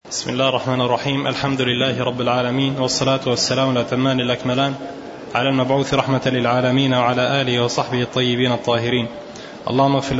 بسم الله الرحمن الرحيم. الحمد لله رب العالمين، والصلاة والسلام الأتمان الأكملان على المبعوث رحمة للعالمين وعلى آله وصحبه الطيبين الطاهرين. اللهم اغفر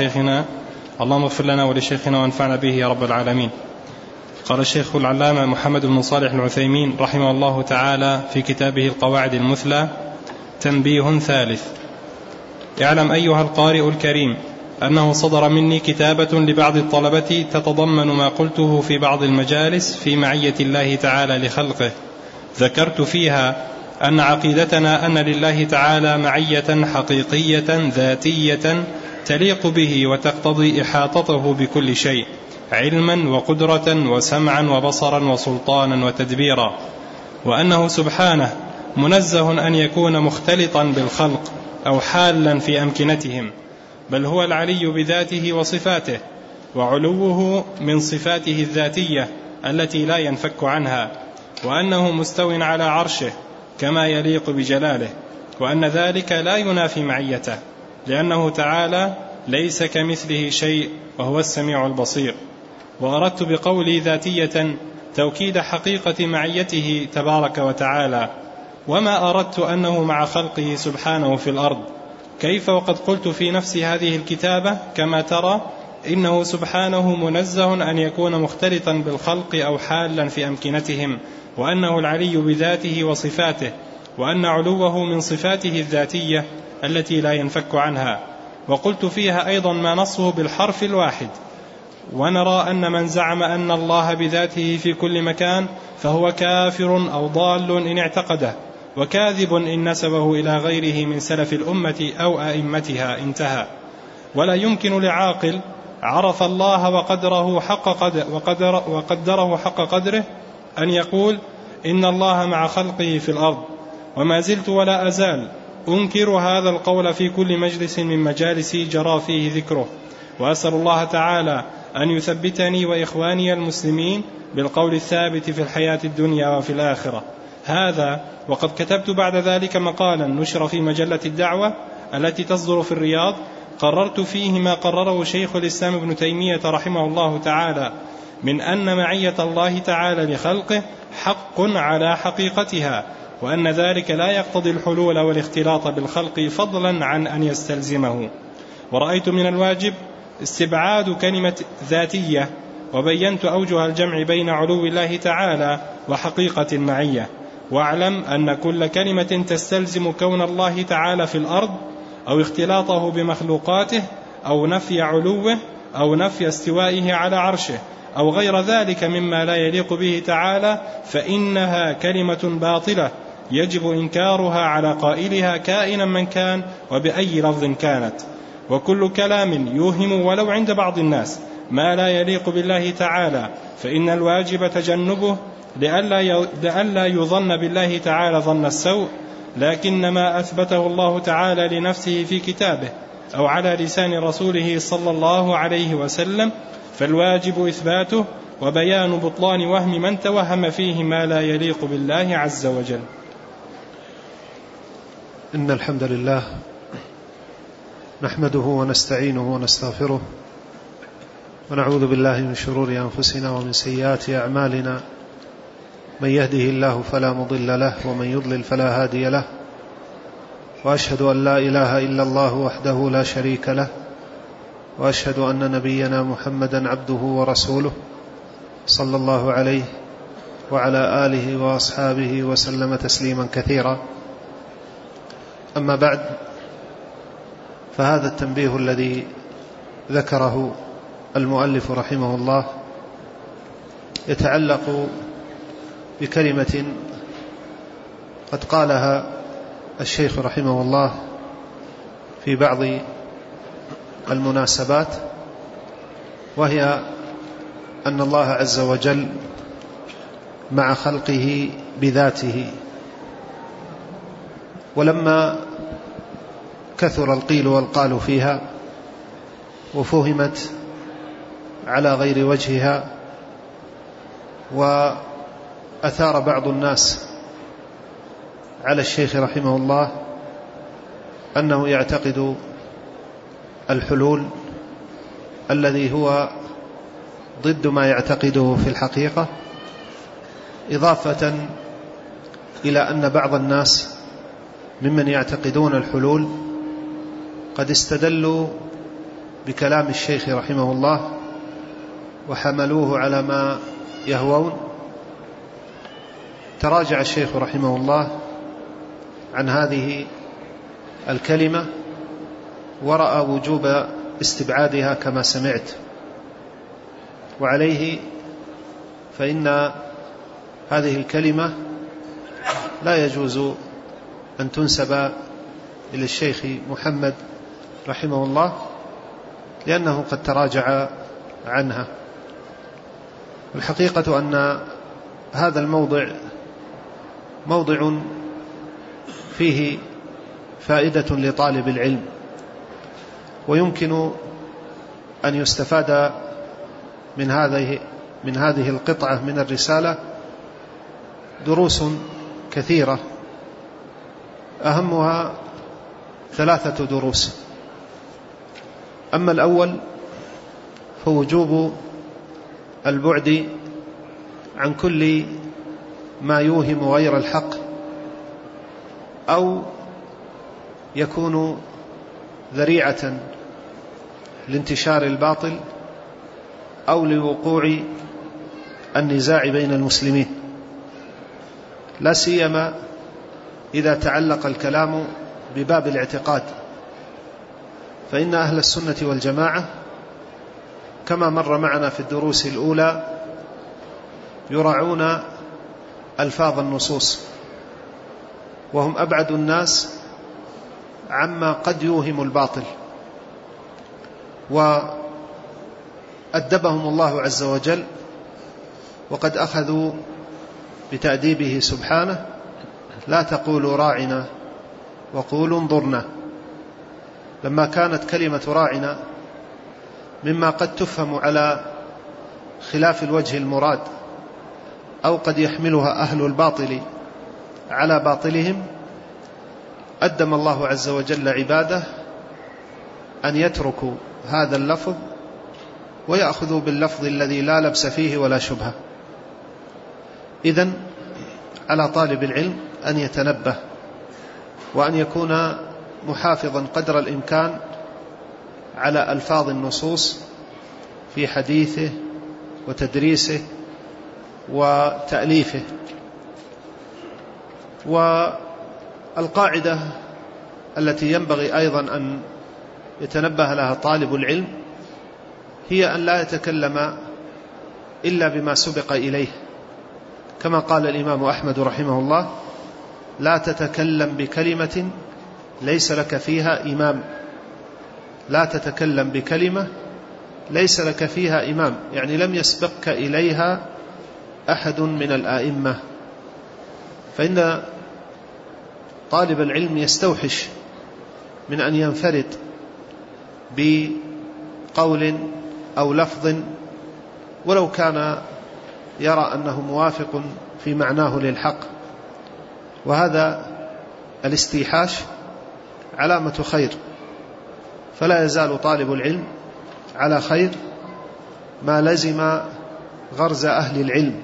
لنا ولشيخنا وانفعنا به يا رب العالمين. قال الشيخ العلامة محمد بن صالح العثيمين رحمه الله تعالى في كتابه القواعد المثلى: تنبيه ثالث. اعلم أيها القارئ الكريم أنه صدر مني كتابة لبعض الطلبة تتضمن ما قلته في بعض المجالس في معية الله تعالى لخلقه. ذكرت فيها أن عقيدتنا أن لله تعالى معية حقيقية ذاتية تليق به وتقتضي إحاطته بكل شيء، علما وقدرة وسمعا وبصرا وسلطانا وتدبيرا، وأنه سبحانه منزه أن يكون مختلطا بالخلق أو حالا في أمكنتهم، بل هو العلي بذاته وصفاته، وعلوه من صفاته الذاتية التي لا ينفك عنها، وأنه مستو على عرشه كما يليق بجلاله، وأن ذلك لا ينافي معيته، لأنه تعالى ليس كمثله شيء وهو السميع البصير. وأردت بقولي ذاتية توكيد حقيقة معيته تبارك وتعالى، وما أردت أنه مع خلقه سبحانه في الأرض. كيف وقد قلت في نفس هذه الكتابة كما ترى إنه سبحانه منزه أن يكون مختلطا بالخلق أو حالا في أمكنتهم، وأنه العلي بذاته وصفاته، وأن علوه من صفاته الذاتية التي لا ينفك عنها. وقلت فيها أيضا ما نصه بالحرف الواحد. ونرى أن من زعم أن الله بذاته في كل مكان فهو كافر أو ضال إن اعتقده، وكاذب إن نسبه إلى غيره من سلف الأمة أو أئمتها. انتهى. ولا يمكن لعاقل عرف الله وقدره حق قدره أن يقول إن الله مع خلقه في الأرض. وما زلت ولا أزال أنكر هذا القول في كل مجلس من مجالسي جرى فيه ذكره، وأسأل الله تعالى أن يثبتني وإخواني المسلمين بالقول الثابت في الحياة الدنيا وفي الآخرة. هذا وقد كتبت بعد ذلك مقالا نشر في مجلة الدعوة التي تصدر في الرياض، قررت فيه ما قرره شيخ الإسلام ابن تيمية رحمه الله تعالى من أن معية الله تعالى لخلقه حق على حقيقتها، وأن ذلك لا يقتضي الحلول والاختلاط بالخلق فضلا عن أن يستلزمه. ورأيت من الواجب استبعاد كلمة ذاتية، وبينت أوجه الجمع بين علو الله تعالى وحقيقة المعية. واعلم أن كل كلمة تستلزم كون الله تعالى في الأرض أو اختلاطه بمخلوقاته أو نفي علوه أو نفي استوائه على عرشه أو غير ذلك مما لا يليق به تعالى فإنها كلمة باطلة يجب إنكارها على قائلها كائنا من كان وبأي لفظ كانت. وكل كلام يوهم ولو عند بعض الناس ما لا يليق بالله تعالى فإن الواجب تجنبه لئلا يظن بالله تعالى ظن السوء، لكن ما أثبته الله تعالى لنفسه في كتابه أو على لسان رسوله صلى الله عليه وسلم فالواجب إثباته وبيان بطلان وهم من توهم فيه ما لا يليق بالله عز وجل. إن الحمد لله نحمده ونستعينه ونستغفره، ونعوذ بالله من شرور أنفسنا ومن سيئات أعمالنا، من يهده الله فلا مضل له ومن يضلل فلا هادي له، وأشهد أن لا إله إلا الله وحده لا شريك له، وأشهد أن نبينا محمدا عبده ورسوله صلى الله عليه وعلى آله وأصحابه وسلم تسليما كثيرا. أما بعد، فهذا التنبيه الذي ذكره المؤلف رحمه الله يتعلق بكلمة قد قالها الشيخ رحمه الله في بعض المناسبات، وهي أن الله عز وجل مع خلقه بذاته. ولما كثر القيل والقال فيها وفهمت على غير وجهها، وأثار بعض الناس على الشيخ رحمه الله أنه يعتقد الحلول الذي هو ضد ما يعتقده في الحقيقة، إضافة إلى أن بعض الناس ممن يعتقدون الحلول قد استدلوا بكلام الشيخ رحمه الله وحملوه على ما يهوون. تراجع الشيخ رحمه الله عن هذه الكلمة ورأى وجوب استبعادها كما سمعت، وعليه فإن هذه الكلمة لا يجوز أن تنسب إلى الشيخ محمد رحمه الله، لأنه قد تراجع عنها. الحقيقة أن هذا الموضع موضع فيه فائدة لطالب العلم، ويمكن أن يستفاد من هذه القطعة من الرسالة دروس كثيرة، أهمها 3 دروس. أما الأول فوجوب البعد عن كل ما يوهم غير الحق أو يكون ذريعة لانتشار الباطل أو لوقوع النزاع بين المسلمين، لا سيما إذا تعلق الكلام بباب الاعتقاد، فإن أهل السنة والجماعة كما مر معنا في الدروس الأولى يراعون ألفاظ النصوص، وهم أبعد الناس عما قد يوهم الباطل، وأدبهم الله عز وجل وقد أخذوا بتأديبه سبحانه: لا تقولوا راعنا وقولوا انظرنا. لما كانت كلمة راعنا مما قد تفهم على خلاف الوجه المراد أو قد يحملها أهل الباطل على باطلهم، أدم الله عز وجل عباده أن يتركوا هذا اللفظ ويأخذوا باللفظ الذي لا لبس فيه ولا شبهة. إذن على طالب العلم أن يتنبه وأن يكون محافظا قدر الإمكان على ألفاظ النصوص في حديثه وتدريسه وتأليفه. والقاعدة التي ينبغي أيضا أن يتنبه لها طالب العلم هي أن لا يتكلم إلا بما سبق إليه، كما قال الإمام أحمد رحمه الله: لا تتكلم بكلمة ليس لك فيها إمام. لا تتكلم بكلمة ليس لك فيها إمام، يعني لم يسبقك إليها أحد من الآئمة. فإن طالب العلم يستوحش من أن ينفرد بقول أو لفظ ولو كان يرى أنه موافق في معناه للحق، وهذا الاستيحاش علامة خير، فلا يزال طالب العلم على خير ما لزم غرز أهل العلم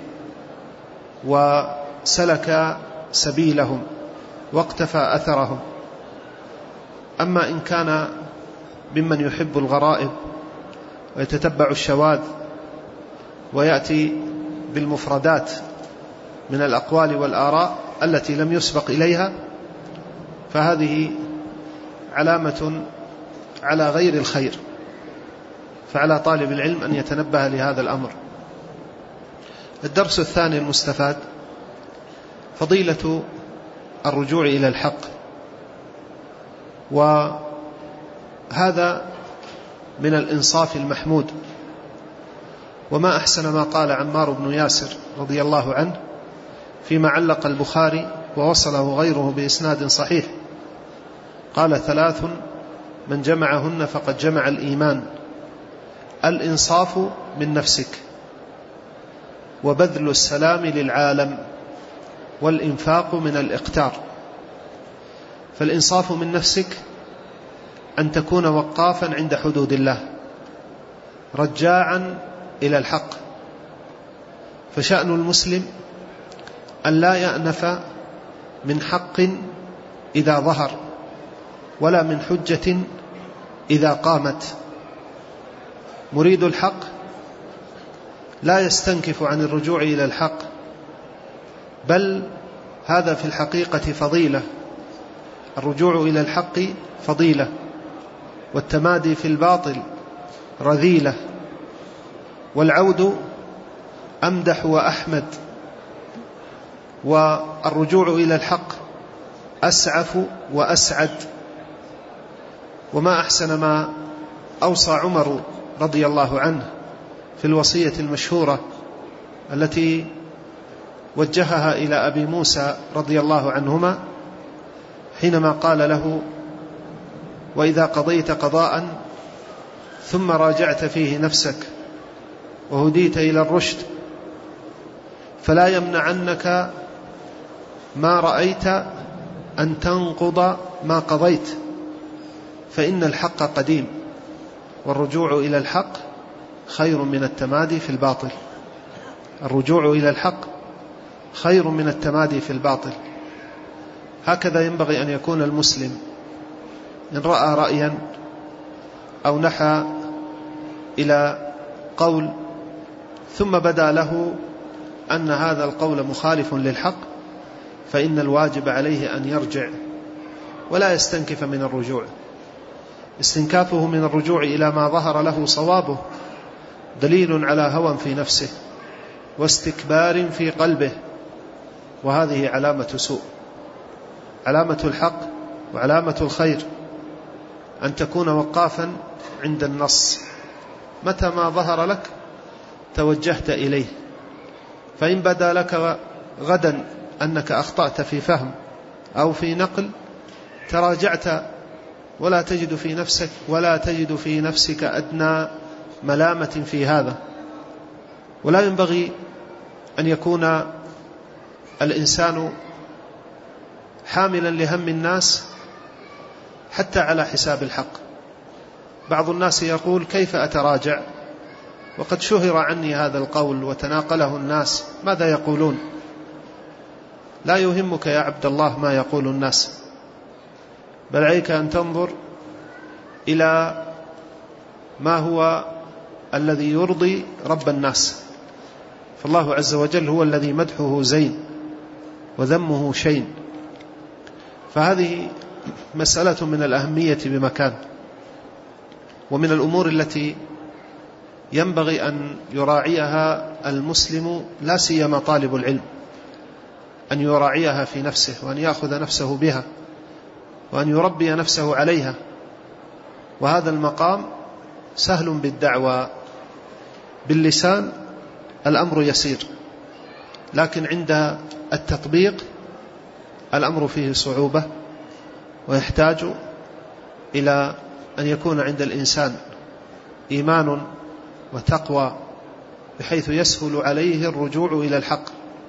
وسلك سبيلهم واقتفى أثرهم. أما إن كان ممن يحب الغرائب ويتتبع الشواذ ويأتي بالمفردات من الأقوال والآراء التي لم يسبق إليها، فهذه علامة على غير الخير، فعلى طالب العلم أن يتنبه لهذا الأمر. الدرس الثاني المستفاد فضيلة الرجوع إلى الحق، وهذا من الإنصاف المحمود. وما أحسن ما قال عمار بن ياسر رضي الله عنه فيما علق البخاري ووصله غيره بإسناد صحيح، قال: 3 من جمعهن فقد جمع الإيمان: الإنصاف من نفسك، وبذل السلام للعالم، والإنفاق من الإقتار. فالإنصاف من نفسك أن تكون وقافا عند حدود الله، رجاعا إلى الحق. فشأن المسلم أن لا يأنف من حق إذا ظهر، ولا من حجة إذا قامت. مريد الحق لا يستنكف عن الرجوع إلى الحق، بل هذا في الحقيقة فضيلة. الرجوع إلى الحق فضيلة، والتمادي في الباطل رذيلة، والعود أمدح وأحمد. والرجوع إلى الحق أسعف وأسعد. وما أحسن ما أوصى عمر رضي الله عنه في الوصية المشهورة التي وجهها إلى أبي موسى رضي الله عنهما، حينما قال له: وإذا قضيت قضاء ثم راجعت فيه نفسك وهديت إلى الرشد فلا يمنعنك ما رأيت أن تنقض ما قضيت، فإن الحق قديم، والرجوع إلى الحق خير من التمادي في الباطل. الرجوع إلى الحق خير من التمادي في الباطل. هكذا ينبغي أن يكون المسلم إن رأى رأيا أو نحى إلى قول ثم بدا له أن هذا القول مخالف للحق، فإن الواجب عليه أن يرجع ولا يستنكف من الرجوع. استنكافه من الرجوع إلى ما ظهر له صوابه دليل على هوى في نفسه واستكبار في قلبه، وهذه علامة سوء. علامة الحق وعلامة الخير أن تكون وقافا عند النص، متى ما ظهر لك توجهت إليه. فإن بدا لك غدا أنك أخطأت في فهم أو في نقل تراجعت ولا تجد في نفسك أدنى ملامة في هذا. ولا ينبغي أن يكون الإنسان حاملا لهم الناس حتى على حساب الحق. بعض الناس يقول: كيف أتراجع وقد شهر عني هذا القول وتناقله الناس، ماذا يقولون؟ لا يهمك يا عبد الله ما يقول الناس، بل عليك أن تنظر إلى ما هو الذي يرضي رب الناس. فالله عز وجل هو الذي مدحه زين وذمه شين. فهذه مسألة من الأهمية بمكان، ومن الأمور التي ينبغي أن يراعيها المسلم، لا سيما طالب العلم، أن يراعيها في نفسه وأن يأخذ نفسه بها وأن يربي نفسه عليها. وهذا المقام سهل بالدعوة باللسان، الأمر يسير، لكن عند التطبيق الأمر فيه صعوبة، ويحتاج إلى أن يكون عند الإنسان إيمان وتقوى بحيث يسهل عليه الرجوع إلى الحق.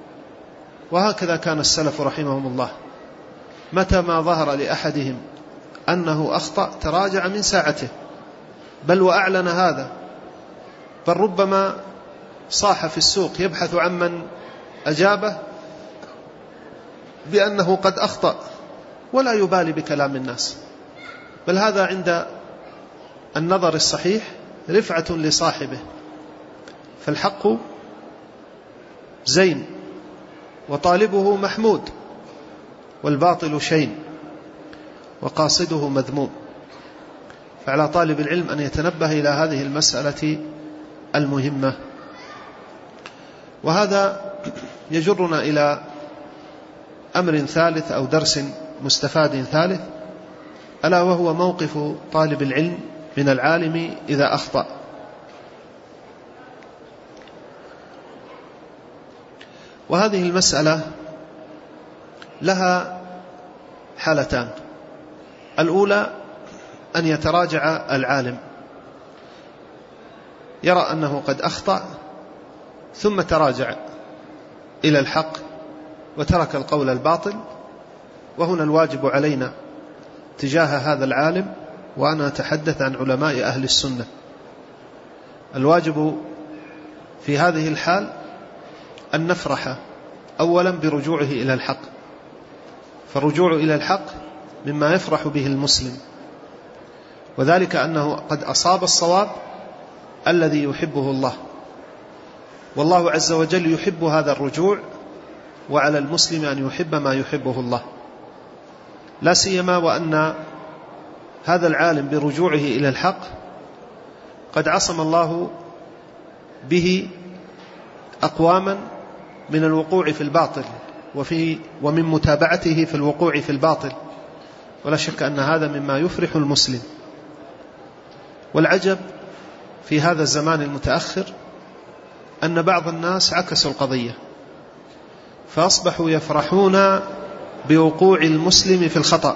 وهكذا كان السلف رحمهم الله، متى ما ظهر لأحدهم أنه أخطأ تراجع من ساعته، بل وأعلن هذا، بل ربما صاح في السوق يبحث عن من أجابه بأنه قد أخطأ، ولا يبالي بكلام الناس، بل هذا عند النظر الصحيح رفعة لصاحبه. فالحق زين وطالبه محمود، والباطل شين وقاصده مذموم. فعلى طالب العلم أن يتنبه إلى هذه المسألة المهمة. وهذا يجرنا إلى أمر ثالث أو درس مستفاد ثالث، ألا وهو موقف طالب العلم من العالم إذا أخطأ. وهذه المسألة لها حالتان: الأولى أن يتراجع العالم، يرى أنه قد أخطأ ثم تراجع إلى الحق وترك القول الباطل. وهنا الواجب علينا تجاه هذا العالم، وأنا أتحدث عن علماء أهل السنة، الواجب في هذه الحال أن نفرح أولا برجوعه إلى الحق، فالرجوع إلى الحق مما يفرح به المسلم، وذلك أنه قد أصاب الصواب الذي يحبه الله، والله عز وجل يحب هذا الرجوع، وعلى المسلم أن يحب ما يحبه الله، لا سيما وأن هذا العالم برجوعه إلى الحق قد عصم الله به أقواما من الوقوع في الباطل ومن متابعته في الوقوع في الباطل، ولا شك أن هذا مما يفرح المسلم. والعجب في هذا الزمان المتأخر أن بعض الناس عكسوا القضية، فأصبحوا يفرحون بوقوع المسلم في الخطأ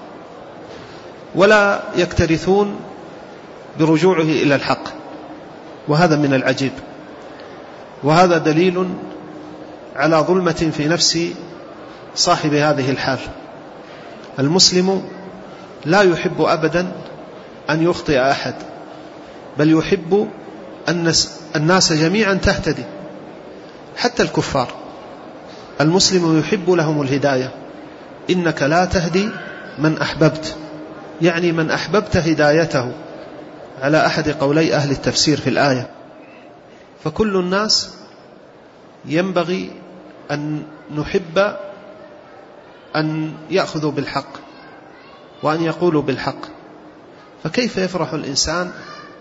ولا يكترثون برجوعه إلى الحق، وهذا من العجيب، وهذا دليل على ظلمة في نفس صاحب هذه الحال. المسلم لا يحب أبدا أن يخطئ أحد، بل يحب أن الناس جميعا تهتدي، حتى الكفار المسلم يحب لهم الهداية. إنك لا تهدي من أحببت، يعني من أحببت هدايته، على أحد قولي أهل التفسير في الآية. فكل الناس ينبغي أن نحب أن يأخذوا بالحق وأن يقولوا بالحق، فكيف يفرح الإنسان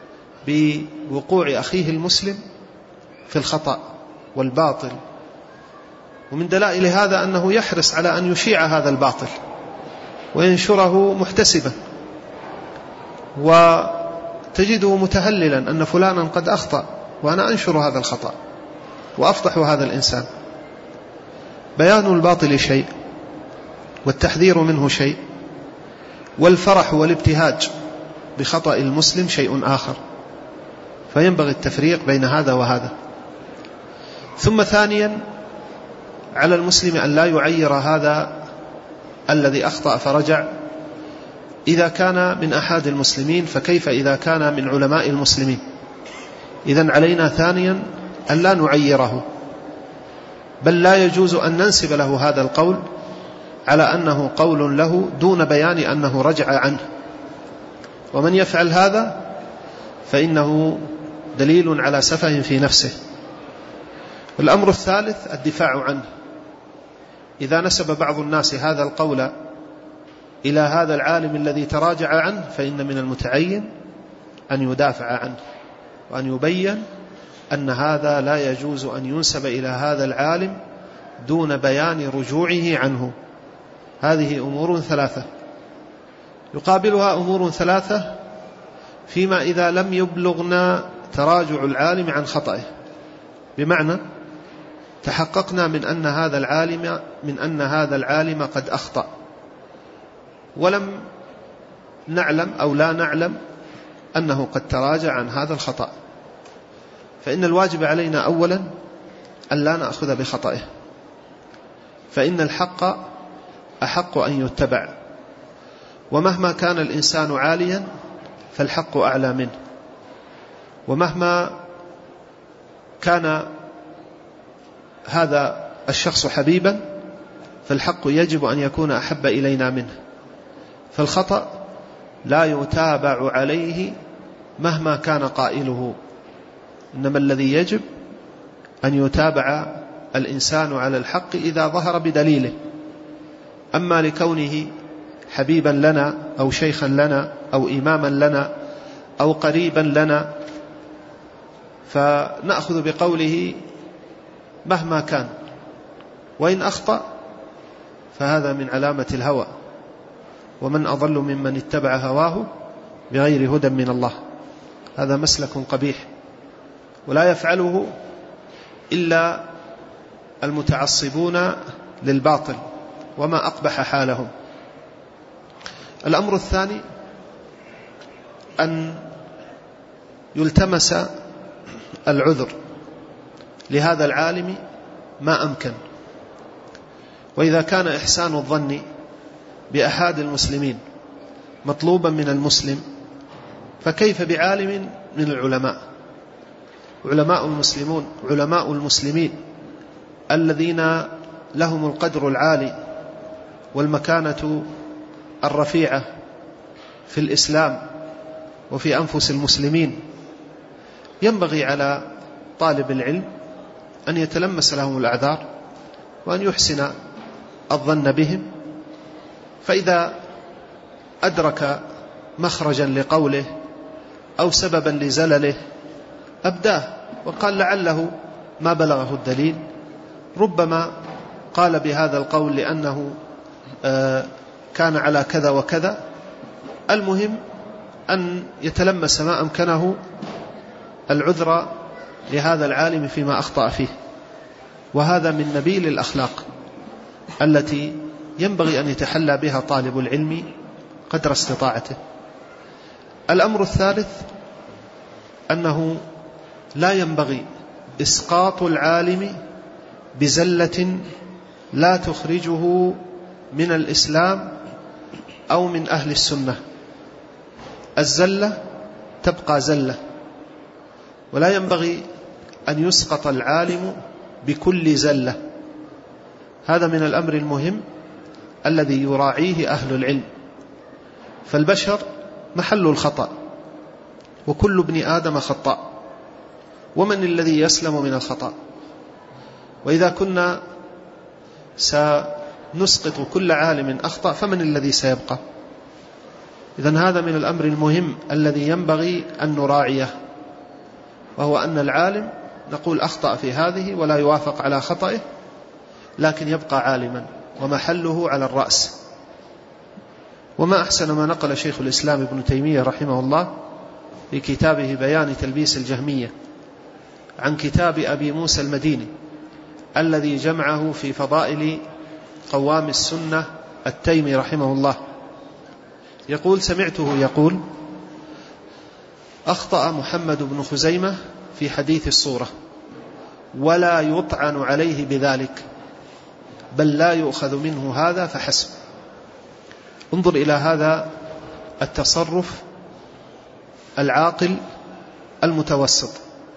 بوقوع أخيه المسلم في الخطأ والباطل؟ ومن دلائل هذا أنه يحرص على أن يشيع هذا الباطل وينشره محتسبا، وتجده متهللا أن فلانا قد أخطأ وأنا أنشر هذا الخطأ وأفضح هذا الإنسان. بيان الباطل شيء، والتحذير منه شيء، والفرح والابتهاج بخطأ المسلم شيء آخر، فينبغي التفريق بين هذا وهذا. ثم ثانيا، على المسلم أن لا يعير هذا الذي أخطأ فرجع، إذا كان من أحد المسلمين فكيف إذا كان من علماء المسلمين؟ إذن علينا ثانيا أن لا نعيره، بل لا يجوز أن ننسب له هذا القول على أنه قول له دون بيان أنه رجع عنه، ومن يفعل هذا فإنه دليل على سفه في نفسه. الأمر الثالث الدفاع عنه. إذا نسب بعض الناس هذا القول إلى هذا العالم الذي تراجع عنه، فإن من المتعين أن يدافع عنه، وأن يبين أن هذا لا يجوز أن ينسب إلى هذا العالم دون بيان رجوعه عنه. هذه أمور ثلاثة، يقابلها أمور ثلاثة فيما إذا لم يبلغنا تراجع العالم عن خطأه، بمعنى تحققنا من أن هذا العالم قد أخطأ، ولم نعلم أو لا نعلم أنه قد تراجع عن هذا الخطأ، فإن الواجب علينا أولا أن لا نأخذ بخطئه، فإن الحق أحق أن يتبع، ومهما كان الإنسان عاليا فالحق أعلى منه، ومهما كان هذا الشخص حبيبا فالحق يجب أن يكون أحب إلينا منه. فالخطأ لا يتابع عليه مهما كان قائله، إنما الذي يجب أن يتابع الإنسان على الحق إذا ظهر بدليله. أما لكونه حبيبا لنا أو شيخا لنا أو إماما لنا أو قريبا لنا فنأخذ بقوله مهما كان، وإن أخطأ فهذا من علامة الهوى، ومن أضل ممن اتبع هواه بغير هدى من الله. هذا مسلك قبيح ولا يفعله إلا المتعصبون للباطل، وما أقبح حالهم. الأمر الثاني أن يلتمس العذر لهذا العالم ما أمكن، وإذا كان إحسان الظن بأحد المسلمين مطلوبا من المسلم فكيف بعالم من العلماء؟ علماء المسلمين الذين لهم القدر العالي والمكانة الرفيعة في الإسلام وفي أنفس المسلمين، ينبغي على طالب العلم أن يتلمس لهم الأعذار وأن يحسن الظن بهم، فإذا أدرك مخرجا لقوله أو سببا لزلله أبداه وقال لعله ما بلغه الدليل، ربما قال بهذا القول لأنه كان على كذا وكذا. المهم أن يتلمس ما أمكنه العذر لهذا العالم فيما أخطأ فيه، وهذا من نبيل الأخلاق التي ينبغي أن يتحلى بها طالب العلم قدر استطاعته. الأمر الثالث أنه لا ينبغي إسقاط العالم بزلة لا تخرجه من الإسلام أو من أهل السنة. الزلة تبقى زلة، ولا ينبغي أن يسقط العالم بكل زلة. هذا من الأمر المهم الذي يراعيه أهل العلم، فالبشر محل الخطأ وكل ابن آدم خطاء، ومن الذي يسلم من الخطأ؟ وإذا كنا سنسقط كل عالم أخطأ فمن الذي سيبقى؟ إذن هذا من الأمر المهم الذي ينبغي أن نراعيه، وهو أن العالم نقول أخطأ في هذه ولا يوافق على خطئه، لكن يبقى عالما ومحله على الرأس. وما أحسن ما نقل شيخ الإسلام ابن تيمية رحمه الله في كتابه بيان تلبيس الجهمية عن كتاب أبي موسى المديني الذي جمعه في فضائل قوام السنة التيمي رحمه الله. يقول: سمعته يقول: أخطأ محمد بن خزيمة في حديث الصورة ولا يطعن عليه بذلك، بل لا يؤخذ منه هذا فحسب. انظر إلى هذا التصرف العاقل المتوسط.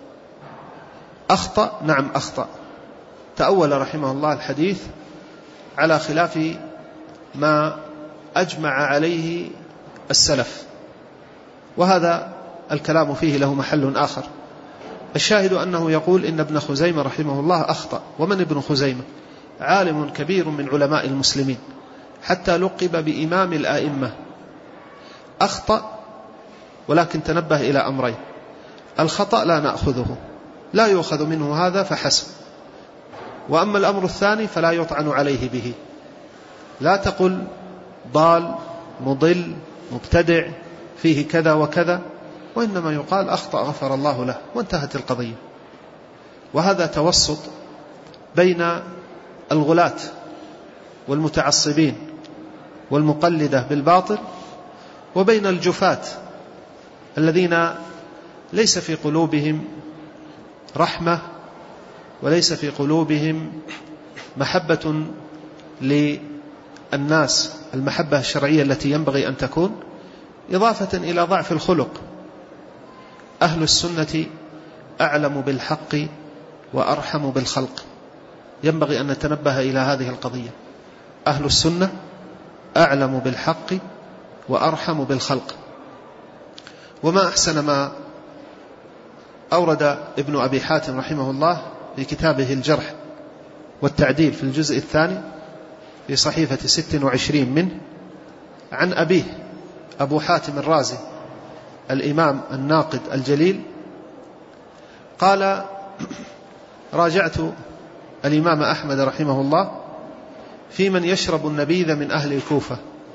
أخطأ، نعم أخطأ، تأول رحمه الله الحديث على خلاف ما أجمع عليه السلف، وهذا الكلام فيه له محل آخر. الشاهد أنه يقول إن ابن خزيمة رحمه الله أخطأ. ومن ابن خزيمة؟ عالم كبير من علماء المسلمين، حتى لقب بإمام الآئمة. أخطأ، ولكن تنبه إلى أمرين: الخطأ لا نأخذه، لا يؤخذ منه هذا فحسب. وأما الأمر الثاني فلا يطعن عليه به، لا تقل ضال مضل مبتدع فيه كذا وكذا، وإنما يقال أخطأ غفر الله له وانتهت القضية. وهذا توسط بين الغلاة والمتعصبين والمقلدة بالباطل، وبين الجفاة الذين ليس في قلوبهم رحمة وليس في قلوبهم محبة للناس، المحبة الشرعية التي ينبغي أن تكون، إضافة إلى ضعف الخلق. أهل السنة أعلم بالحق وأرحم بالخلق، ينبغي أن نتنبه إلى هذه القضية. أهل السنة أعلم بالحق وأرحم بالخلق. وما أحسن ما أورد ابن أبي حاتم رحمه الله في كتابه الجرح والتعديل في الجزء الثاني في صحيفة 26 منه عن أبيه أبو حاتم الرازي الإمام الناقد الجليل قال: راجعت الإمام أحمد رحمه الله في من يشرب النبيذ من أهل الكوفة،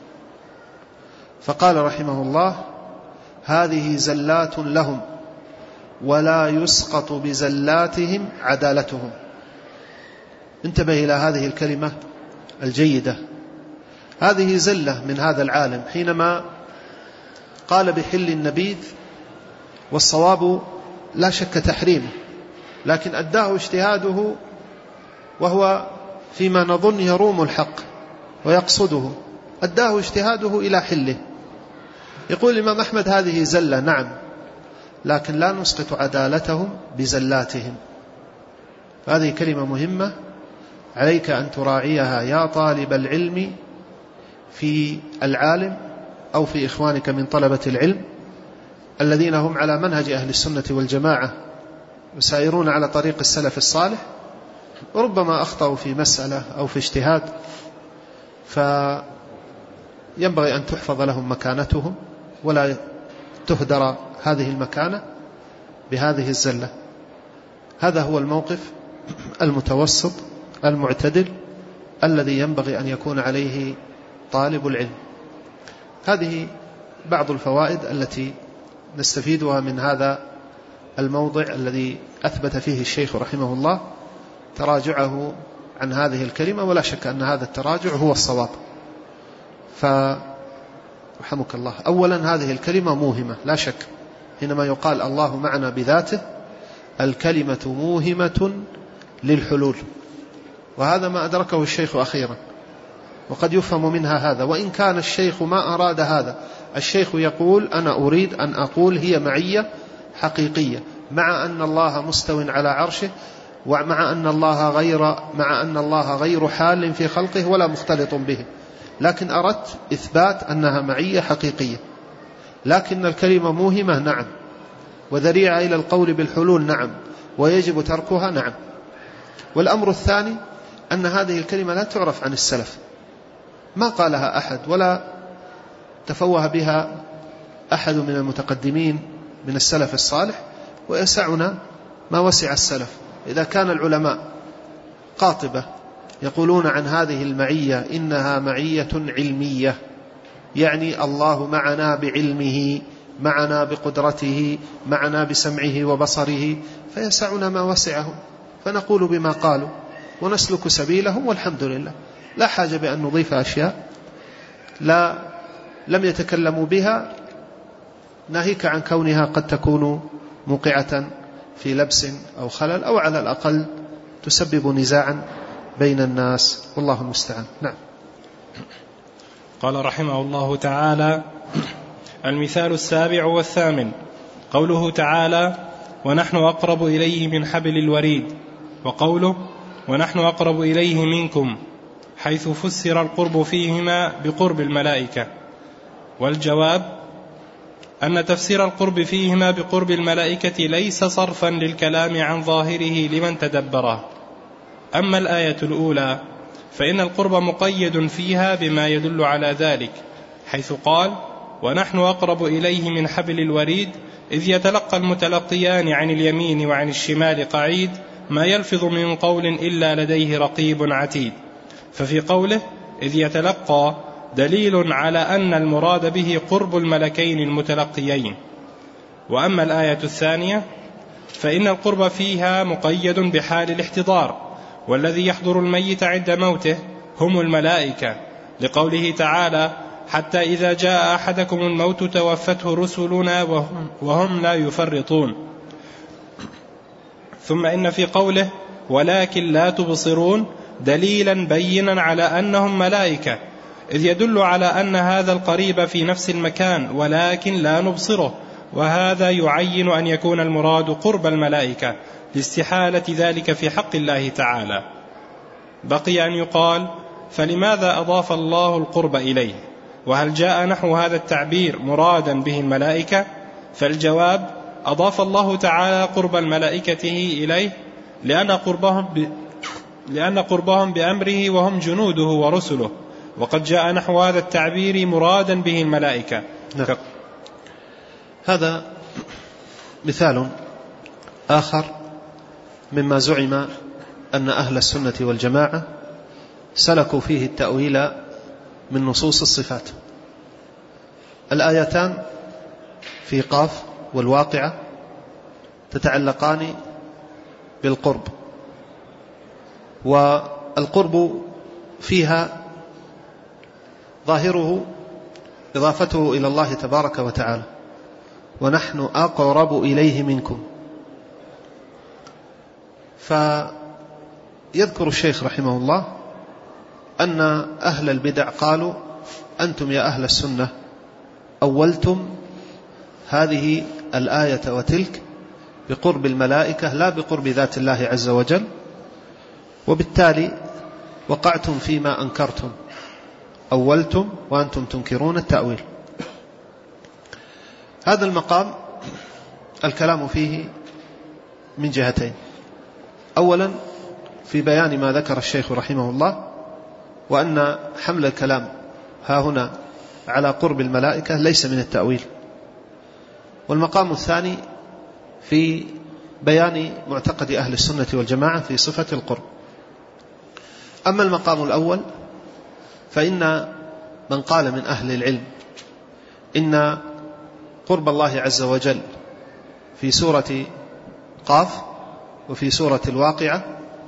فقال رحمه الله: هذه زلات لهم ولا يسقط بزلاتهم عدالتهم. انتبه إلى هذه الكلمة الجيدة، هذه زلة من هذا العالم حينما قال بحل النبيذ، والصواب لا شك تحريمه، لكن أداه اجتهاده وهو فيما نظن يروم الحق ويقصده، أداه اجتهاده إلى حله. يقول الإمام أحمد: هذه زلة، نعم لكن لا نسقط عدالتهم بزلاتهم. هذه كلمة مهمة عليك أن تراعيها يا طالب العلم في العالم أو في إخوانك من طلبة العلم الذين هم على منهج أهل السنة والجماعة يسائرون على طريق السلف الصالح، وربما أخطأوا في مسألة أو في اجتهاد، فينبغي أن تحفظ لهم مكانتهم ولا تهدر هذه المكانة بهذه الزلة. هذا هو الموقف المتوسط المعتدل الذي ينبغي أن يكون عليه طالب العلم. هذه بعض الفوائد التي نستفيدها من هذا الموضع الذي أثبت فيه الشيخ رحمه الله تراجعه عن هذه الكلمة، ولا شك أن هذا التراجع هو الصواب. فرحمك الله، أولا هذه الكلمة موهمة لا شك، حينما يقال الله معنا بذاته الكلمة موهمة للحلول، وهذا ما أدركه الشيخ أخيرا، وقد يفهم منها هذا، وإن كان الشيخ ما أراد هذا. الشيخ يقول أنا أريد أن أقول هي معية حقيقية، مع أن الله مستو على عرشه، ومع أن الله غير حال في خلقه ولا مختلط به، لكن أردت إثبات أنها معية حقيقية. لكن الكلمة موهمة نعم، وذريعة إلى القول بالحلول نعم، ويجب تركها نعم. والأمر الثاني أن هذه الكلمة لا تعرف عن السلف، ما قالها أحد ولا تفوه بها أحد من المتقدمين من السلف الصالح، ويسعنا ما وسع السلف. إذا كان العلماء قاطبة يقولون عن هذه المعية إنها معية علمية، يعني الله معنا بعلمه، معنا بقدرته، معنا بسمعه وبصره، فيسعنا ما وسعهم، فنقول بما قالوا ونسلك سبيلهم والحمد لله. لا حاجة بأن نضيف أشياء لم يتكلموا بها، ناهيك عن كونها قد تكون موقعة في لبس أو خلل، أو على الأقل تسبب نزاعا بين الناس، والله المستعان. نعم. قال رحمه الله تعالى: المثال السابع والثامن قوله تعالى: ونحن أقرب إليه من حبل الوريد، وقوله: ونحن أقرب إليه منكم، حيث فسر القرب فيهما بقرب الملائكة. والجواب أن تفسير القرب فيهما بقرب الملائكة ليس صرفا للكلام عن ظاهره لمن تدبره. أما الآية الأولى فإن القرب مقيد فيها بما يدل على ذلك، حيث قال: ونحن أقرب إليه من حبل الوريد، إذ يتلقى المتلقيان عن اليمين وعن الشمال قعيد، ما يلفظ من قول إلا لديه رقيب عتيد. ففي قوله إذ يتلقى دليل على أن المراد به قرب الملكين المتلقيين. وأما الآية الثانية فإن القرب فيها مقيد بحال الاحتضار، والذي يحضر الميت عند موته هم الملائكة، لقوله تعالى: حتى إذا جاء أحدكم الموت توفته رسلنا وهم لا يفرطون. ثم إن في قوله ولكن لا تبصرون دليلا بينا على أنهم ملائكة، إذ يدل على أن هذا القريب في نفس المكان ولكن لا نبصره، وهذا يعين أن يكون المراد قرب الملائكة لاستحالة ذلك في حق الله تعالى. بقي أن يقال: فلماذا أضاف الله القرب إليه؟ وهل جاء نحو هذا التعبير مرادا به الملائكة؟ فالجواب: أضاف الله تعالى قرب الملائكة إليه لأن قربهم بأمره وهم جنوده ورسله، وقد جاء نحو هذا التعبير مرادا به الملائكة. نعم. هذا مثال آخر مما زعم أن أهل السنة والجماعة سلكوا فيه التأويل من نصوص الصفات. الآيتان في قاف والواقعة تتعلقان بالقرب، والقرب فيها ظاهره إضافته إلى الله تبارك وتعالى، ونحن أقرب إليه منكم. فيذكر الشيخ رحمه الله أن أهل البدع قالوا: أنتم يا أهل السنة أولتم هذه الآية وتلك بقرب الملائكة لا بقرب ذات الله عز وجل، وبالتالي وقعتم فيما أنكرتم، أولتم وأنتم تنكرون التأويل. هذا المقام الكلام فيه من جهتين: أولا في بيان ما ذكر الشيخ رحمه الله، وأن حمل الكلام ها هنا على قرب الملائكة ليس من التأويل. والمقام الثاني في بيان معتقد أهل السنة والجماعة في صفة القرب. أما المقام الأول فإن من قال من أهل العلم إن قرب الله عز وجل في سورة قاف وفي سورة الواقعة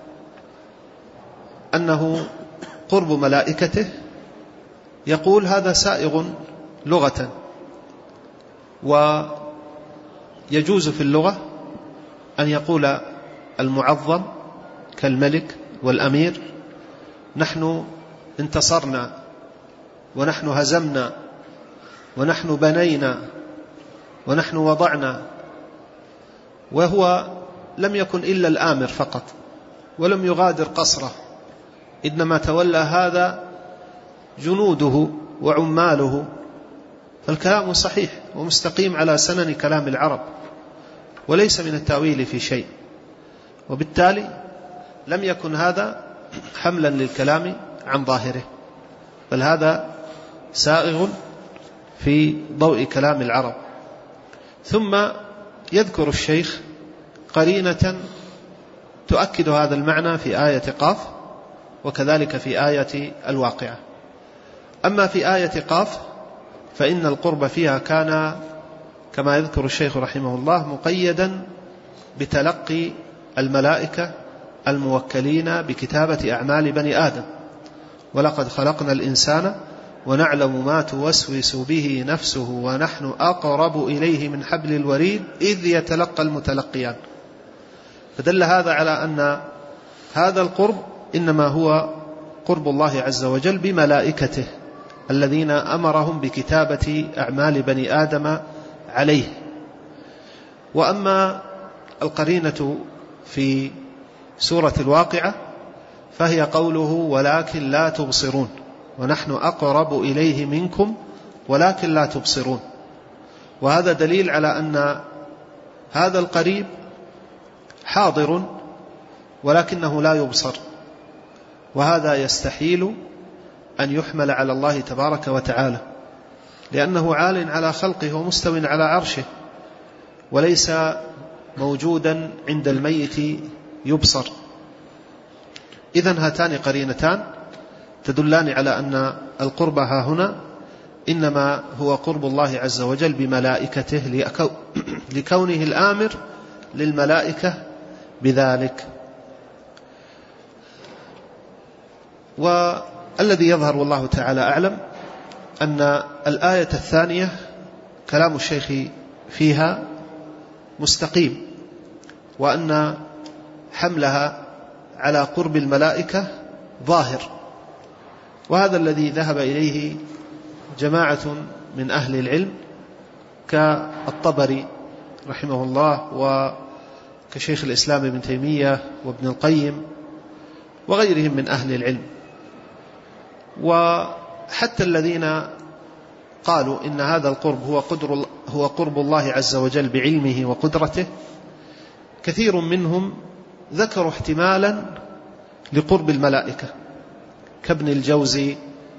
أنه قرب ملائكته، يقول هذا سائغ لغة، ويجوز في اللغة أن يقول المعظم كالملك والأمير: نحن انتصرنا، ونحن هزمنا، ونحن بنينا، ونحن وضعنا. وهو لم يكن إلا الآمر فقط، ولم يغادر قصره، إنما تولى هذا جنوده وعماله. فالكلام صحيح ومستقيم على سنن كلام العرب، وليس من التأويل في شيء، وبالتالي لم يكن هذا حملا للكلام عن ظاهره، بل هذا سائغ في ضوء كلام العرب. ثم يذكر الشيخ قرينة تؤكد هذا المعنى في آية قاف، وكذلك في آية الواقعة. أما في آية قاف فإن القرب فيها كان كما يذكر الشيخ رحمه الله مقيدا بتلقي الملائكة الموكلين بكتابة أعمال بني آدم: ولقد خلقنا الإنسان ونعلم ما توسوس به نفسه ونحن أقرب إليه من حبل الوريد إذ يتلقى المتلقيان. فدل هذا على أن هذا القرب إنما هو قرب الله عز وجل بملائكته الذين أمرهم بكتابة أعمال بني آدم عليه. وأما القرينة في سورة الواقعة فهي قوله: ولكن لا تبصرون، ونحن أقرب إليه منكم ولكن لا تبصرون. وهذا دليل على أن هذا القريب حاضر ولكنه لا يبصر، وهذا يستحيل أن يحمل على الله تبارك وتعالى، لأنه عال على خلقه ومستو على عرشه، وليس موجودا عند الميت يبصر. إذن هاتان قرينتان تدلان على أن القرب ها هنا إنما هو قرب الله عز وجل بملائكته لكونه الآمر للملائكة بذلك. والذي يظهر والله تعالى أعلم أن الآية الثانية كلام الشيخ فيها مستقيم، وأن حملها على قرب الملائكة ظاهر، وهذا الذي ذهب إليه جماعة من أهل العلم كالطبري رحمه الله، وكشيخ الإسلام ابن تيمية وابن القيم وغيرهم من أهل العلم. وحتى الذين قالوا إن هذا القرب هو قرب الله عز وجل بعلمه وقدرته، كثير منهم ذكروا احتمالا لقرب الملائكة كابن الجوزي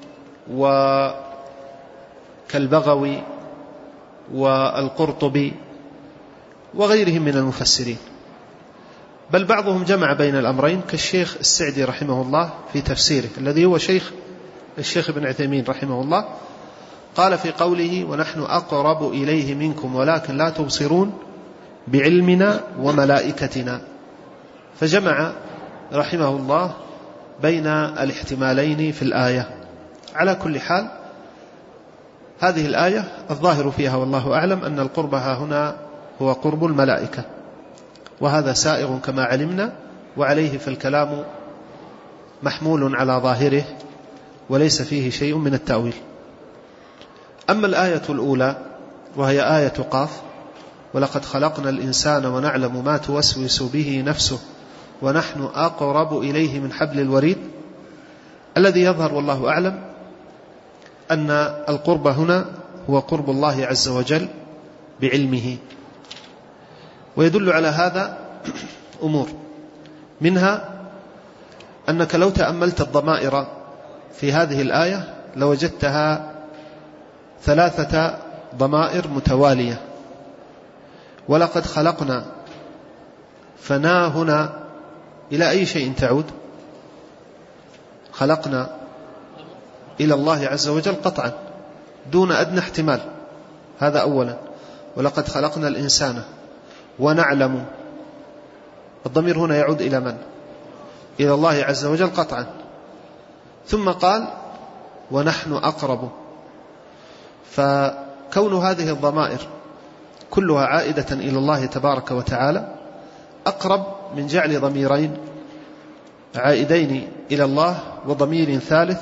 وكالبغوي والقرطبي وغيرهم من المفسرين، بل بعضهم جمع بين الأمرين كالشيخ السعدي رحمه الله في تفسيره الذي هو الشيخ ابن عثيمين رحمه الله، قال في قوله: ونحن أقرب إليه منكم ولكن لا تبصرون بعلمنا وملائكتنا، فجمع رحمه الله بين الاحتمالين في الآية. على كل حال هذه الآية الظاهر فيها والله أعلم أن القرب هنا هو قرب الملائكة، وهذا سائغ كما علمنا، وعليه فالكلام محمول على ظاهره وليس فيه شيء من التأويل. أما الآية الأولى وهي آية قاف ولقد خلقنا الإنسان ونعلم ما توسوس به نفسه ونحن أقرب إليه من حبل الوريد. الذي يظهر والله أعلم أن القرب هنا هو قرب الله عز وجل بعلمه. ويدل على هذا أمور، منها أنك لو تأملت الضمائر في هذه الآية لوجدتها 3 ضمائر متوالية. ولقد خلقنا، فنا هنا إلى أي شيء تعود؟ خلقنا إلى الله عز وجل قطعا دون أدنى احتمال، هذا أولا. ولقد خلقنا الإنسان ونعلم، الضمير هنا يعود إلى من؟ إلى الله عز وجل قطعا. ثم قال ونحن أقرب. فكون هذه الضمائر كلها عائدة إلى الله تبارك وتعالى أقرب من جعل ضميرين عائدين إلى الله وضمير ثالث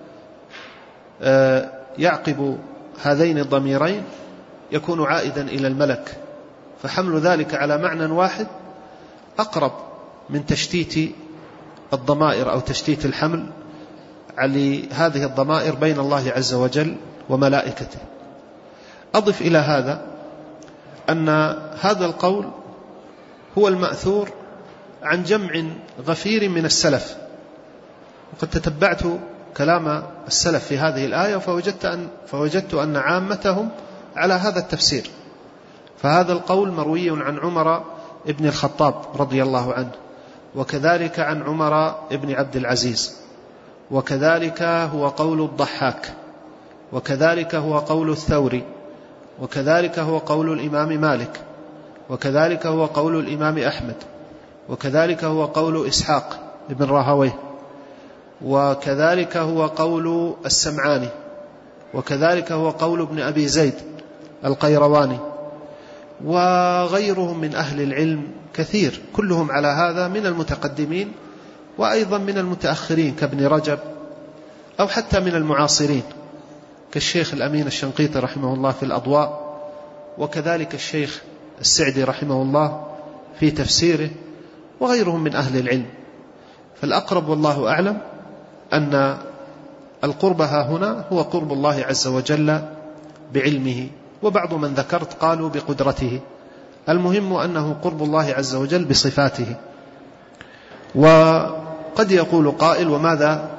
يعقب هذين الضميرين يكون عائدا إلى الملك. فحمل ذلك على معنى واحد أقرب من تشتيت الضمائر أو تشتيت الحمل على هذه الضمائر بين الله عز وجل وملائكته. أضف إلى هذا أن هذا القول هو المأثور عن جمع غفير من السلف، وقد تتبعت كلام السلف في هذه الآية فوجدت أن عامتهم على هذا التفسير. فهذا القول مروي عن عمر ابن الخطاب رضي الله عنه، وكذلك عن عمر ابن عبد العزيز، وكذلك هو قول الضحاك، وكذلك هو قول الثوري، وكذلك هو قول الإمام مالك، وكذلك هو قول الإمام أحمد، وكذلك هو قول إسحاق ابن راهويه، وكذلك هو قول السمعاني، وكذلك هو قول ابن أبي زيد القيرواني، وغيرهم من أهل العلم كثير، كلهم على هذا من المتقدمين وأيضا من المتأخرين كابن رجب أو حتى من المعاصرين كالشيخ الأمين الشنقيطي رحمه الله في الأضواء، وكذلك الشيخ السعدي رحمه الله في تفسيره، وغيرهم من أهل العلم. فالأقرب والله أعلم أن القرب هنا هو قرب الله عز وجل بعلمه، وبعض من ذكرت قالوا بقدرته. المهم أنه قرب الله عز وجل بصفاته. وقد يقول قائل وماذا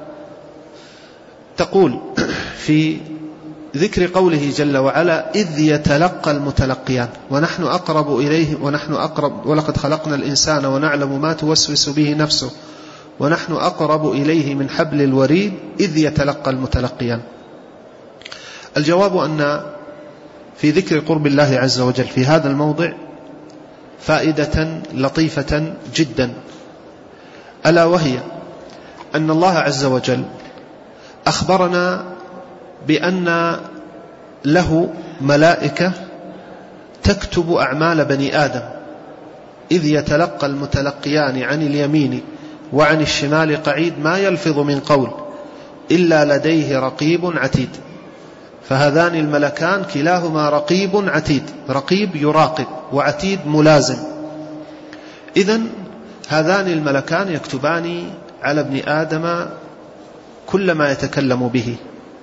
تقول في ذكر قوله جل وعلا إذ يتلقى المتلقيان ونحن أقرب إليه ونحن أقرب ولقد خلقنا الإنسان ونعلم ما توسوس به نفسه ونحن أقرب إليه من حبل الوريد إذ يتلقى المتلقيان. الجواب أن في ذكر قرب الله عز وجل في هذا الموضع فائدة لطيفة جدا، ألا وهي أن الله عز وجل أخبرنا بأن له ملائكة تكتب أعمال بني آدم، إذ يتلقى المتلقيان عن اليمين وعن الشمال قعيد ما يلفظ من قول إلا لديه رقيب عتيد. فهذان الملكان كلاهما رقيب عتيد، رقيب يراقب وعتيد ملازم. إذن هذان الملكان يكتبان على ابن آدم كل ما يتكلم به.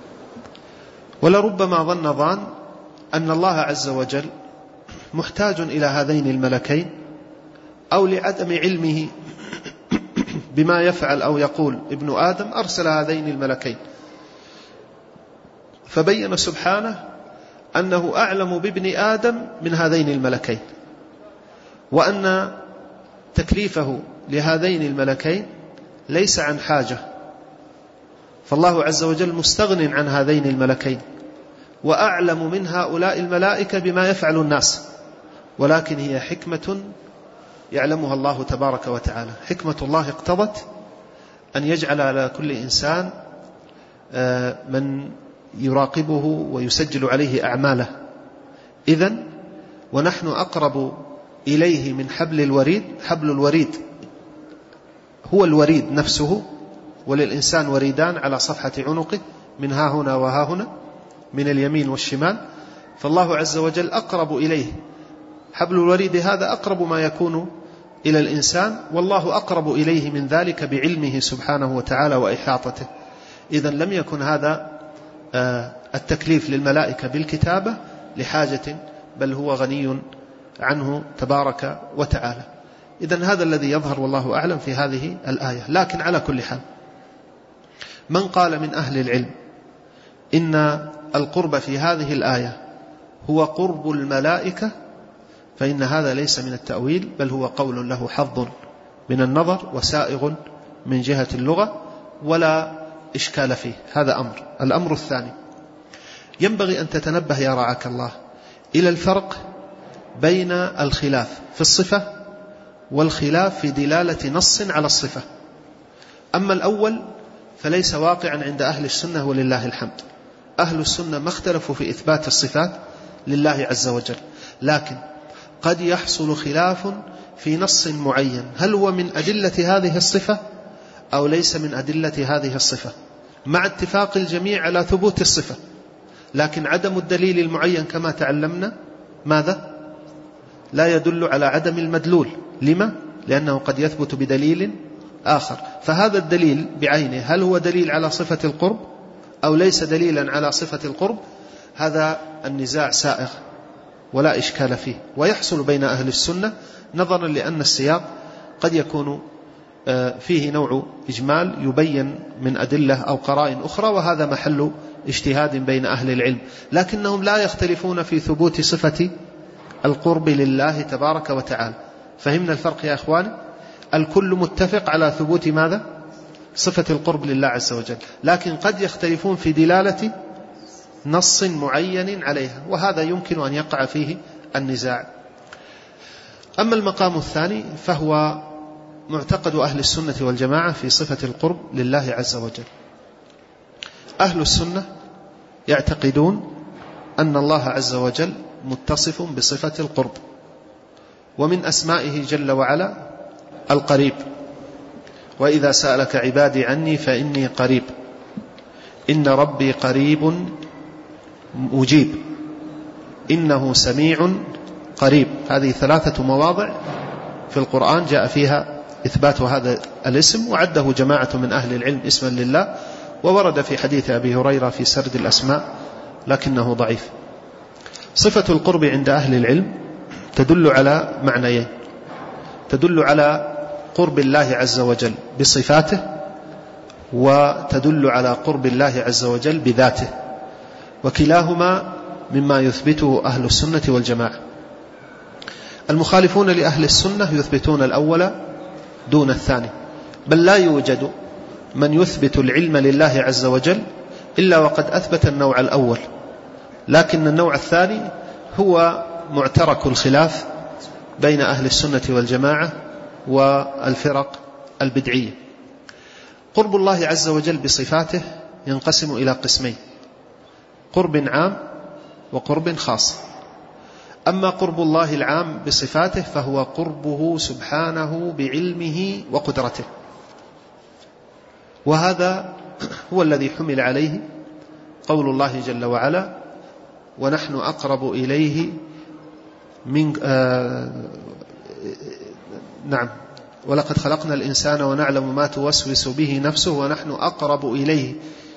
ولربما ظن ظان أن الله عز وجل محتاج إلى هذين الملكين، أو لعدم علمه بما يفعل أو يقول ابن آدم أرسل هذين الملكين، فبين سبحانه أنه أعلم بابن آدم من هذين الملكين، وأن تكليفه لهذين الملكين ليس عن حاجة، فالله عز وجل مستغن عن هذين الملكين وأعلم من هؤلاء الملائكة بما يفعل الناس، ولكن هي حكمة يعلمها الله تبارك وتعالى. حكمة الله اقتضت أن يجعل على كل إنسان من يراقبه ويسجل عليه أعماله. إذن ونحن أقرب إليه من حبل الوريد. حبل الوريد هو الوريد نفسه، وللإنسان وريدان على صفحة عنقه من ها هنا وها هنا من اليمين والشمال، فالله عز وجل أقرب إليه حبل الوريد هذا أقرب ما يكون إلى الإنسان، والله أقرب إليه من ذلك بعلمه سبحانه وتعالى وإحاطته. إذن لم يكن هذا التكليف للملائكة بالكتابة لحاجة، بل هو غني عنه تبارك وتعالى. إذن هذا الذي يظهر والله أعلم في هذه الآية. لكن على كل حال من قال من أهل العلم إن القرب في هذه الآية هو قرب الملائكة فإن هذا ليس من التأويل، بل هو قول له حظ من النظر وسائغ من جهة اللغة ولا إشكال فيه. هذا أمر. الأمر الثاني، ينبغي أن تتنبه يا رعاك الله إلى الفرق بين الخلاف في الصفة والخلاف في دلالة نص على الصفة. أما الأول فليس واقعا عند أهل السنة ولله الحمد. أهل السنة ما اختلفوا في إثبات الصفات لله عز وجل، لكن قد يحصل خلاف في نص معين، هل هو من أدلة هذه الصفة أو ليس من أدلة هذه الصفة، مع اتفاق الجميع على ثبوت الصفة، لكن عدم الدليل المعين كما تعلمنا ماذا؟ لا يدل على عدم المدلول. لما؟ لأنه قد يثبت بدليل آخر. فهذا الدليل بعينه هل هو دليل على صفة القرب أو ليس دليلا على صفة القرب؟ هذا النزاع سائغ ولا إشكال فيه، ويحصل بين أهل السنة نظرا لأن السياق قد يكون فيه نوع إجمال يبين من أدلة أو قرائن أخرى، وهذا محل اجتهاد بين أهل العلم، لكنهم لا يختلفون في ثبوت صفة القرب لله تبارك وتعالى. فهمنا الفرق يا أخواني؟ الكل متفق على ثبوت ماذا؟ صفة القرب لله عز وجل، لكن قد يختلفون في دلالة نص معين عليها، وهذا يمكن أن يقع فيه النزاع. أما المقام الثاني فهو معتقد أهل السنة والجماعة في صفة القرب لله عز وجل. أهل السنة يعتقدون أن الله عز وجل متصف بصفة القرب، ومن أسمائه جل وعلا القريب، وإذا سألك عبادي عني فإني قريب إن ربي قريب مجيب إنه سميع قريب. هذه 3 مواضع في القرآن جاء فيها إثبات هذا الاسم، وعده جماعة من أهل العلم اسما لله، وورد في حديث أبي هريرة في سرد الأسماء لكنه ضعيف. صفة القرب عند أهل العلم تدل على معنيين: تدل على قرب الله عز وجل بصفاته، وتدل على قرب الله عز وجل بذاته، وكلاهما مما يثبته أهل السنة والجماعة. المخالفون لأهل السنة يثبتون الأول دون الثاني، بل لا يوجد من يثبت العلم لله عز وجل إلا وقد أثبت النوع الأول، لكن النوع الثاني هو معترك الخلاف بين أهل السنة والجماعة والفرق البدعية. قرب الله عز وجل بصفاته ينقسم إلى قسمين: قرب عام وقرب خاص. أما قرب الله العام بصفاته فهو قربه سبحانه بعلمه وقدرته، وهذا هو الذي حمل عليه قول الله جل وعلا: ونحن أقرب إليه من نعم ولقد خلقنا الإنسان ونعلم ما توسوس به نفسه ونحن أقرب إليه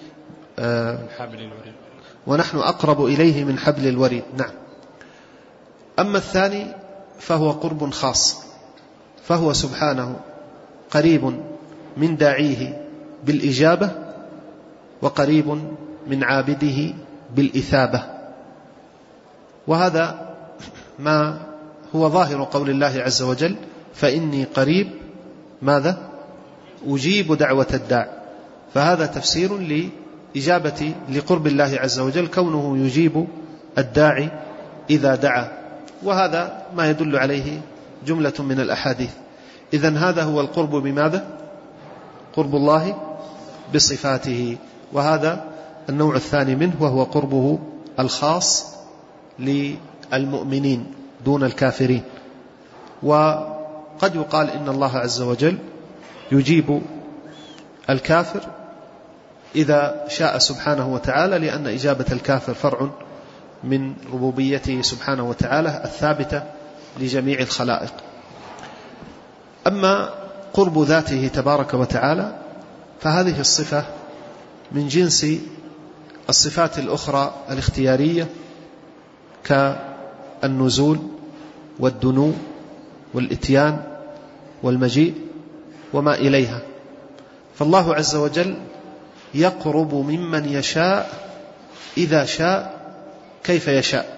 ونحن أقرب إليه من حبل الوريد. نعم. أما الثاني فهو قرب خاص، فهو سبحانه قريب من داعيه بالإجابة، وقريب من عابده بالإثابة، وهذا ما هو ظاهر قول الله عز وجل: فإني قريب ماذا؟ أجيب دعوة الداع. فهذا تفسير لإجابة لقرب الله عز وجل، كونه يجيب الداعي إذا دعا، وهذا ما يدل عليه جملة من الأحاديث. إذن هذا هو القرب بماذا؟ قرب الله بصفاته، وهذا النوع الثاني منه، وهو قربه الخاص للمؤمنين دون الكافرين. وقد يقال إن الله عز وجل يجيب الكافر إذا شاء سبحانه وتعالى، لأن إجابة الكافر فرع من ربوبيته سبحانه وتعالى الثابتة لجميع الخلائق. أما قرب ذاته تبارك وتعالى فهذه الصفة من جنس الصفات الأخرى الاختيارية كالنزول والدنو والإتيان والمجيء وما إليها. فالله عز وجل يقرب ممن يشاء إذا شاء كيف يشاء،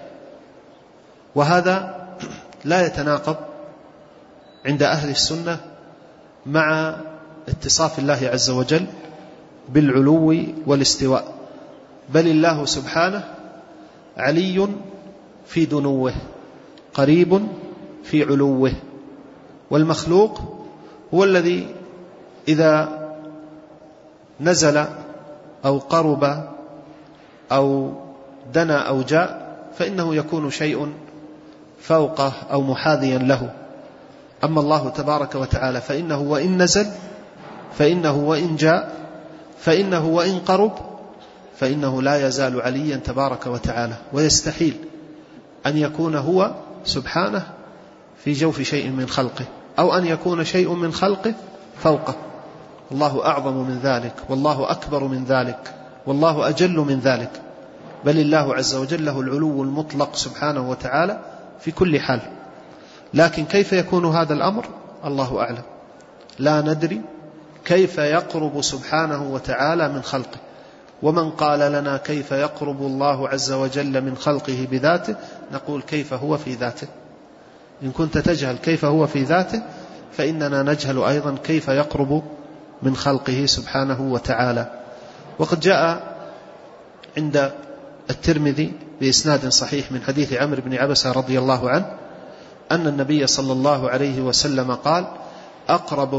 وهذا لا يتناقض عند أهل السنة مع اتصاف الله عز وجل بالعلو والاستواء، بل الله سبحانه علي في دنوه قريب في علوه، والمخلوق هو الذي إذا نزل أو قرب أو دنا أو جاء فإنه يكون شيء فوقه أو محاذيا له. أما الله تبارك وتعالى فإنه وإن نزل، فإنه وإن جاء، فإنه وإن قرب، فإنه لا يزال عليا تبارك وتعالى، ويستحيل أن يكون هو سبحانه في جوف شيء من خلقه، أو أن يكون شيء من خلقه فوقه. الله أعظم من ذلك، والله أكبر من ذلك، والله أجل من ذلك، بل الله عز وجل له العلو المطلق سبحانه وتعالى في كل حال. لكن كيف يكون هذا الأمر؟ الله أعلم، لا ندري كيف يقرب سبحانه وتعالى من خلقه. ومن قال لنا كيف يقرب الله عز وجل من خلقه بذاته نقول كيف هو في ذاته. إن كنت تجهل كيف هو في ذاته فإننا نجهل أيضا كيف يقرب من خلقه سبحانه وتعالى. وقد جاء عند الترمذي بإسناد صحيح من حديث عمرو بن عبسة رضي الله عنه أن النبي صلى الله عليه وسلم قال: أقرب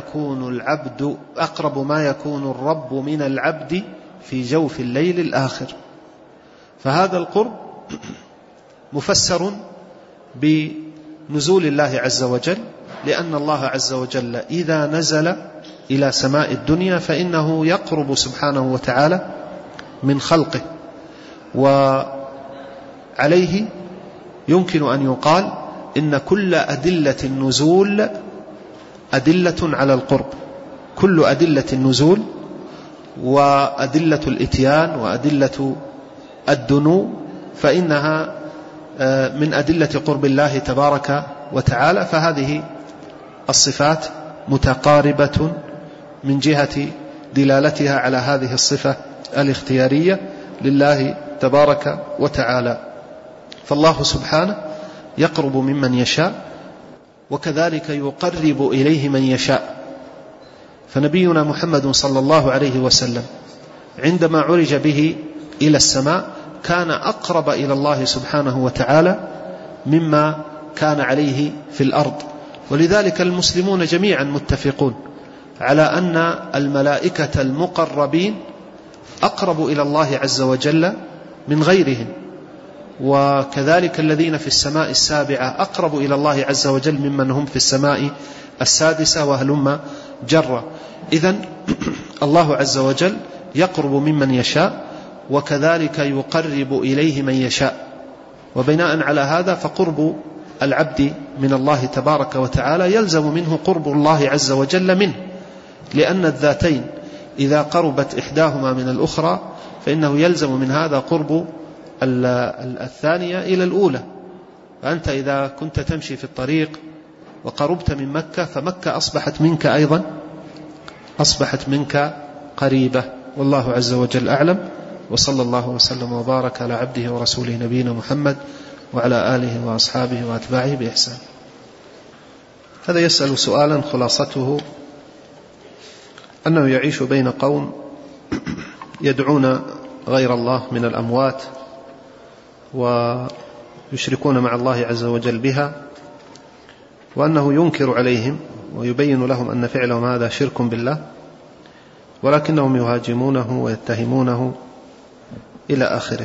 ما يكون الرب من العبد في جوف الليل الآخر. فهذا القرب مفسر بنزول الله عز وجل، لأن الله عز وجل إذا نزل إلى سماء الدنيا فإنه يقرب سبحانه وتعالى من خلقه. وعليه يمكن أن يقال إن كل أدلة النزول أدلة على القرب، كل أدلة النزول وأدلة الإتيان وأدلة الدنو فإنها من أدلة قرب الله تبارك وتعالى. فهذه الصفات متقاربة من جهة دلالتها على هذه الصفة الاختيارية لله تبارك وتعالى. فالله سبحانه يقرب ممن يشاء، وكذلك يقرب إليه من يشاء. فنبينا محمد صلى الله عليه وسلم عندما عرج به إلى السماء كان أقرب إلى الله سبحانه وتعالى مما كان عليه في الأرض. ولذلك المسلمون جميعا متفقون على أن الملائكة المقربين أقرب إلى الله عز وجل من غيرهم، وكذلك الذين في السماء السابعة أقرب إلى الله عز وجل ممن هم في السماء السادسة، وهلم جرة. إذن الله عز وجل يقرب ممن يشاء، وكذلك يقرب إليه من يشاء. وبناء على هذا فقرب العبد من الله تبارك وتعالى يلزم منه قرب الله عز وجل منه، لأن الذاتين إذا قربت إحداهما من الأخرى فإنه يلزم من هذا قرب الثانية إلى الأولى. فأنت إذا كنت تمشي في الطريق وقربت من مكة فمكة أصبحت منك أيضا أصبحت منك قريبة. والله عز وجل أعلم، وصلى الله وسلم وبارك على عبده ورسوله نبينا محمد وعلى آله وأصحابه وأتباعه بإحسان. هذا يسأل سؤالا خلاصته أنه يعيش بين قوم يدعون غير الله من الأموات ويشركون مع الله عز وجل بها، وأنه ينكر عليهم ويبين لهم أن فعلهم هذا شرك بالله، ولكنهم يهاجمونه ويتهمونه إلى آخره.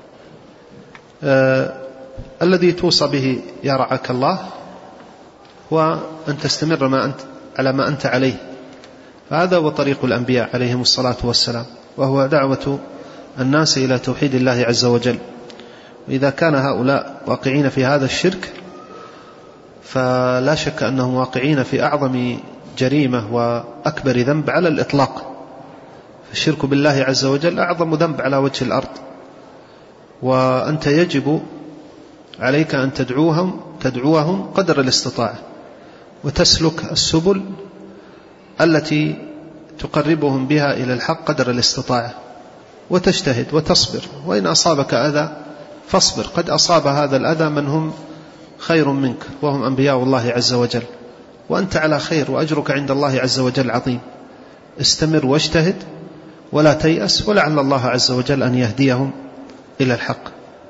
الذي توصى به يا رعاك الله هو أن تستمر على ما أنت عليه، فهذا هو طريق الأنبياء عليهم الصلاة والسلام، وهو دعوة الناس إلى توحيد الله عز وجل. وإذا كان هؤلاء واقعين في هذا الشرك فلا شك أنهم واقعين في أعظم جريمة وأكبر ذنب على الإطلاق. الشرك بالله عز وجل أعظم ذنب على وجه الأرض، وأنت يجب عليك أن تدعوهم قدر الاستطاعة، وتسلك السبل التي تقربهم بها إلى الحق قدر الاستطاعة، وتجتهد وتصبر، وإن أصابك أذى فاصبر، قد أصاب هذا الأذى من هم خير منك وهم أنبياء الله عز وجل، وأنت على خير وأجرك عند الله عز وجل عظيم. استمر واجتهد ولا تيأس، ولعل الله عز وجل أن يهديهم إلى الحق.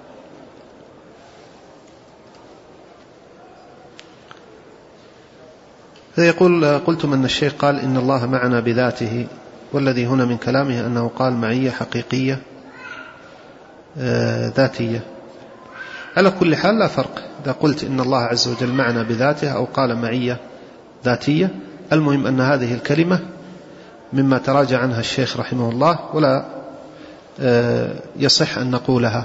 يقول: قلتم أن الشيخ قال إن الله معنا بذاته، والذي هنا من كلامه أنه قال معية حقيقية ذاتية. على كل حال لا فرق إذا قلت إن الله عز وجل معنا بذاته أو قال معية ذاتية، المهم أن هذه الكلمة مما تراجع عنها الشيخ رحمه الله، ولا يصح أن نقولها.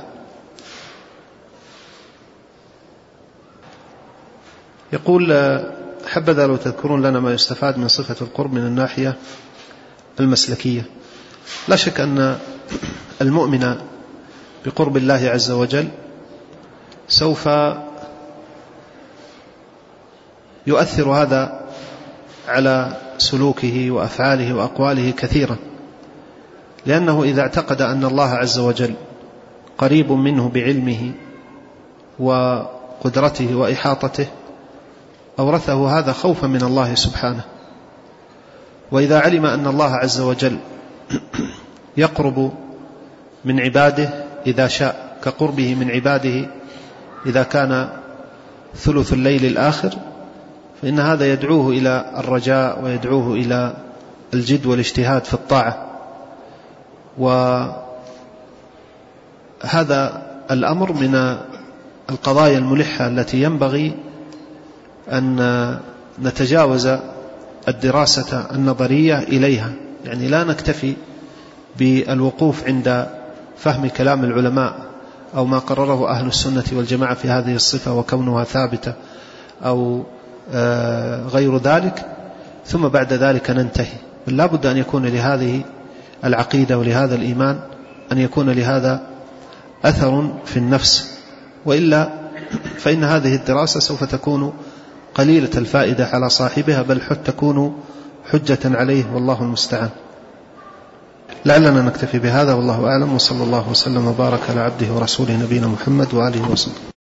يقول: حبذا لو تذكرون لنا ما يستفاد من صفة القرب من الناحية المسلكية. لا شك أن المؤمن بقرب الله عز وجل سوف يؤثر هذا على سلوكه وأفعاله وأقواله كثيرا، لأنه إذا اعتقد أن الله عز وجل قريب منه بعلمه وقدرته وإحاطته أورثه هذا خوفا من الله سبحانه. وإذا علم أن الله عز وجل يقرب من عباده إذا شاء، كقربه من عباده إذا كان ثلث الليل الآخر، فإن هذا يدعوه إلى الرجاء ويدعوه إلى الجد والاجتهاد في الطاعة. وهذا الأمر من القضايا الملحة التي ينبغي أن نتجاوز الدراسة النظرية إليها، يعني لا نكتفي بالوقوف عند فهم كلام العلماء أو ما قرره أهل السنة والجماعة في هذه الصفة وكونها ثابتة أو غير ذلك، ثم بعد ذلك ننتهي. بل لا بد أن يكون لهذه العقيدة ولهذا الإيمان أن يكون لهذا أثر في النفس، وإلا فإن هذه الدراسة سوف تكون قليلة الفائدة على صاحبها، بل تكون حجة عليه، والله المستعان. لعلنا نكتفي بهذا، والله أعلم، وصلى الله وسلم وبارك على عبده ورسوله نبينا محمد وآله وصحبه.